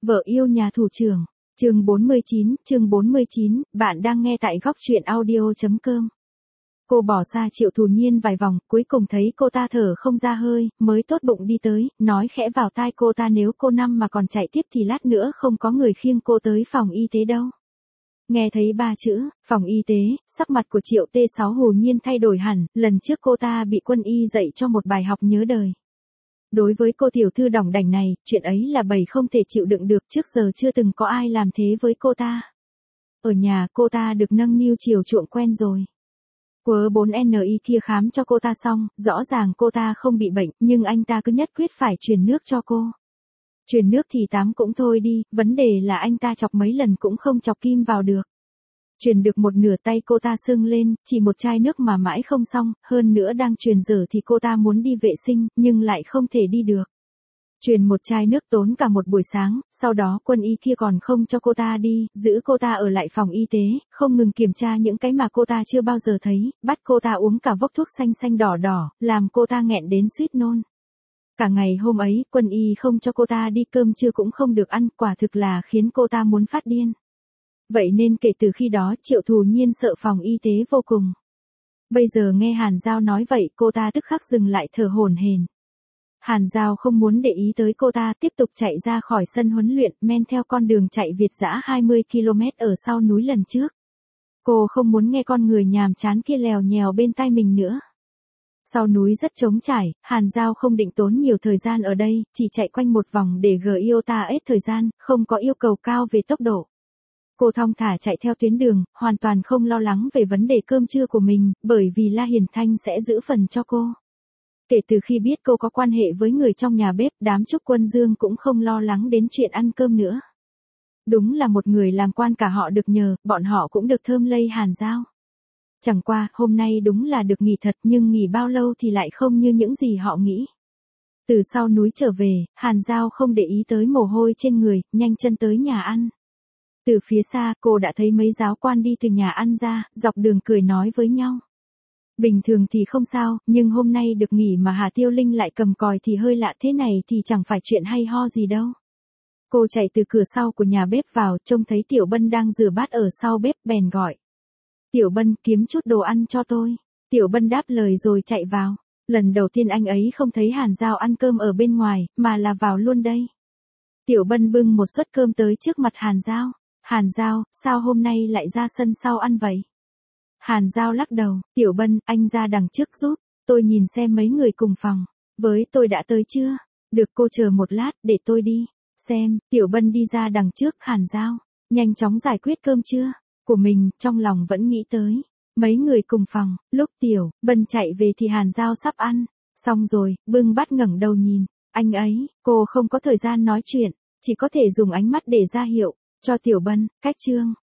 Vợ yêu nhà thủ trưởng. Chương 49, bạn đang nghe tại góc truyện audio.com. Cô bỏ xa Triệu Thù Nhiên vài vòng, cuối cùng thấy cô ta thở không ra hơi, mới tốt bụng đi tới, nói khẽ vào tai cô ta nếu cô Năm mà còn chạy tiếp thì lát nữa không có người khiêng cô tới phòng y tế đâu. Nghe thấy ba chữ, phòng y tế, sắc mặt của Triệu T6 Hù Nhiên thay đổi hẳn, lần trước cô ta bị quân y dạy cho một bài học nhớ đời. Đối với cô tiểu thư đỏng đảnh này, chuyện ấy là bầy không thể chịu đựng được, trước giờ chưa từng có ai làm thế với cô ta. Ở nhà cô ta được nâng niu chiều chuộng quen rồi. Quớ 4NI kia khám cho cô ta xong, rõ ràng cô ta không bị bệnh, nhưng anh ta cứ nhất quyết phải truyền nước cho cô. Truyền nước thì tắm cũng thôi đi, vấn đề là anh ta chọc mấy lần cũng không chọc kim vào được. Truyền được một nửa tay cô ta sưng lên, chỉ một chai nước mà mãi không xong, hơn nữa đang truyền dở thì cô ta muốn đi vệ sinh, nhưng lại không thể đi được. Truyền một chai nước tốn cả một buổi sáng, sau đó quân y kia còn không cho cô ta đi, giữ cô ta ở lại phòng y tế, không ngừng kiểm tra những cái mà cô ta chưa bao giờ thấy, bắt cô ta uống cả vốc thuốc xanh xanh đỏ đỏ, làm cô ta nghẹn đến suýt nôn. Cả ngày hôm ấy, quân y không cho cô ta đi, cơm trưa cũng không được ăn, quả thực là khiến cô ta muốn phát điên. Vậy nên kể từ khi đó Triệu Thù Nhiên sợ phòng y tế vô cùng. Bây giờ nghe Hàn Giao nói vậy cô ta tức khắc dừng lại thở hổn hển. Hàn Giao không muốn để ý tới cô ta, tiếp tục chạy ra khỏi sân huấn luyện, men theo con đường chạy Việt dã 20 km ở sau núi lần trước. Cô không muốn nghe con người nhàm chán kia lèo nhèo bên tai mình nữa. Sau núi rất trống trải, Hàn Giao không định tốn nhiều thời gian ở đây, chỉ chạy quanh một vòng để GIOTA hết thời gian, không có yêu cầu cao về tốc độ. Cô thong thả chạy theo tuyến đường, hoàn toàn không lo lắng về vấn đề cơm trưa của mình, bởi vì La Hiền Thanh sẽ giữ phần cho cô. Kể từ khi biết cô có quan hệ với người trong nhà bếp, đám Trúc Quân Dương cũng không lo lắng đến chuyện ăn cơm nữa. Đúng là một người làm quan cả họ được nhờ, bọn họ cũng được thơm lây Hàn Giao. Chẳng qua, hôm nay đúng là được nghỉ thật, nhưng nghỉ bao lâu thì lại không như những gì họ nghĩ. Từ sau núi trở về, Hàn Giao không để ý tới mồ hôi trên người, nhanh chân tới nhà ăn. Từ phía xa, cô đã thấy mấy giáo quan đi từ nhà ăn ra, dọc đường cười nói với nhau. Bình thường thì không sao, nhưng hôm nay được nghỉ mà Hà Tiêu Linh lại cầm còi thì hơi lạ, thế này thì chẳng phải chuyện hay ho gì đâu. Cô chạy từ cửa sau của nhà bếp vào, trông thấy Tiểu Bân đang rửa bát ở sau bếp, bèn gọi. Tiểu Bân, kiếm chút đồ ăn cho tôi. Tiểu Bân đáp lời rồi chạy vào. Lần đầu tiên anh ấy không thấy Hàn Giao ăn cơm ở bên ngoài, mà là vào luôn đây. Tiểu Bân bưng một suất cơm tới trước mặt Hàn Giao. Hàn Giao, sao hôm nay lại ra sân sau ăn vậy? Hàn Giao lắc đầu, Tiểu Bân, anh ra đằng trước giúp, tôi nhìn xem mấy người cùng phòng, với tôi đã tới chưa? Được, cô chờ một lát, để tôi đi, xem. Tiểu Bân đi ra đằng trước Hàn Giao, nhanh chóng giải quyết cơm trưa của mình, trong lòng vẫn nghĩ tới mấy người cùng phòng. Lúc Tiểu Bân chạy về thì Hàn Giao sắp ăn xong rồi, bưng bát ngẩng đầu nhìn anh ấy. Cô không có thời gian nói chuyện, chỉ có thể dùng ánh mắt để ra hiệu cho Tiểu Bân cách chương.